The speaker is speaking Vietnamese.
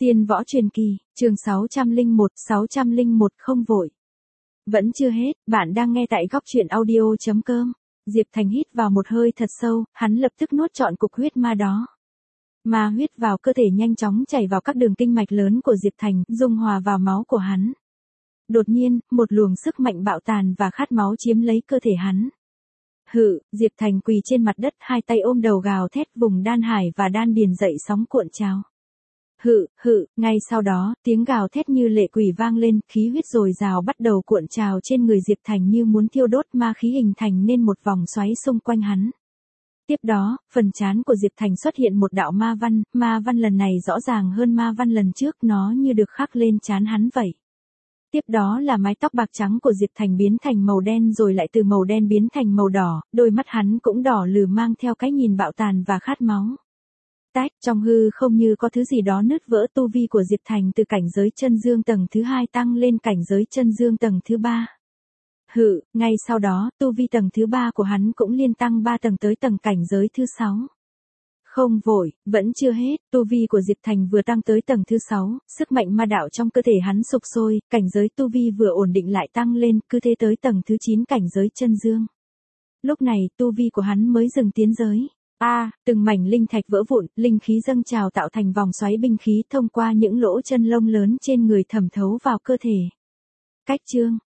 Tiên võ truyền kỳ, chương 601 không vội. Vẫn chưa hết, bạn đang nghe tại góc truyện audio.com. Diệp Thành hít vào một hơi thật sâu, hắn lập tức nuốt trọn cục huyết ma đó. Ma huyết vào cơ thể nhanh chóng chảy vào các đường kinh mạch lớn của Diệp Thành, dung hòa vào máu của hắn. Đột nhiên, một luồng sức mạnh bạo tàn và khát máu chiếm lấy cơ thể hắn. Diệp Thành quỳ trên mặt đất, hai tay ôm đầu gào thét, vùng đan hải và đan điền dậy sóng cuộn trào. Ngay sau đó, tiếng gào thét như lệ quỷ vang lên, khí huyết dồi dào bắt đầu cuộn trào trên người Diệp Thành như muốn thiêu đốt, ma khí hình thành nên một vòng xoáy xung quanh hắn. Tiếp đó, phần trán của Diệp Thành xuất hiện một đạo ma văn lần này rõ ràng hơn ma văn lần trước, nó như được khắc lên trán hắn vậy. Tiếp đó là mái tóc bạc trắng của Diệp Thành biến thành màu đen rồi lại từ màu đen biến thành màu đỏ, đôi mắt hắn cũng đỏ lừ mang theo cái nhìn bạo tàn và khát máu. Trong hư không như có thứ gì đó nứt vỡ, tu vi của Diệp Thành từ cảnh giới chân dương tầng thứ 2 tăng lên cảnh giới chân dương tầng thứ 3. Ngay sau đó, tu vi tầng thứ 3 của hắn cũng liên tăng 3 tầng tới tầng cảnh giới thứ 6. Không vội, vẫn chưa hết, tu vi của Diệp Thành vừa tăng tới tầng thứ 6, sức mạnh ma đạo trong cơ thể hắn sục sôi, cảnh giới tu vi vừa ổn định lại tăng lên, cứ thế tới tầng thứ 9 cảnh giới chân dương. Lúc này, tu vi của hắn mới dừng tiến giới. Từng mảnh linh thạch vỡ vụn, linh khí dâng trào tạo thành vòng xoáy binh khí thông qua những lỗ chân lông lớn trên người thẩm thấu vào cơ thể. Cách chương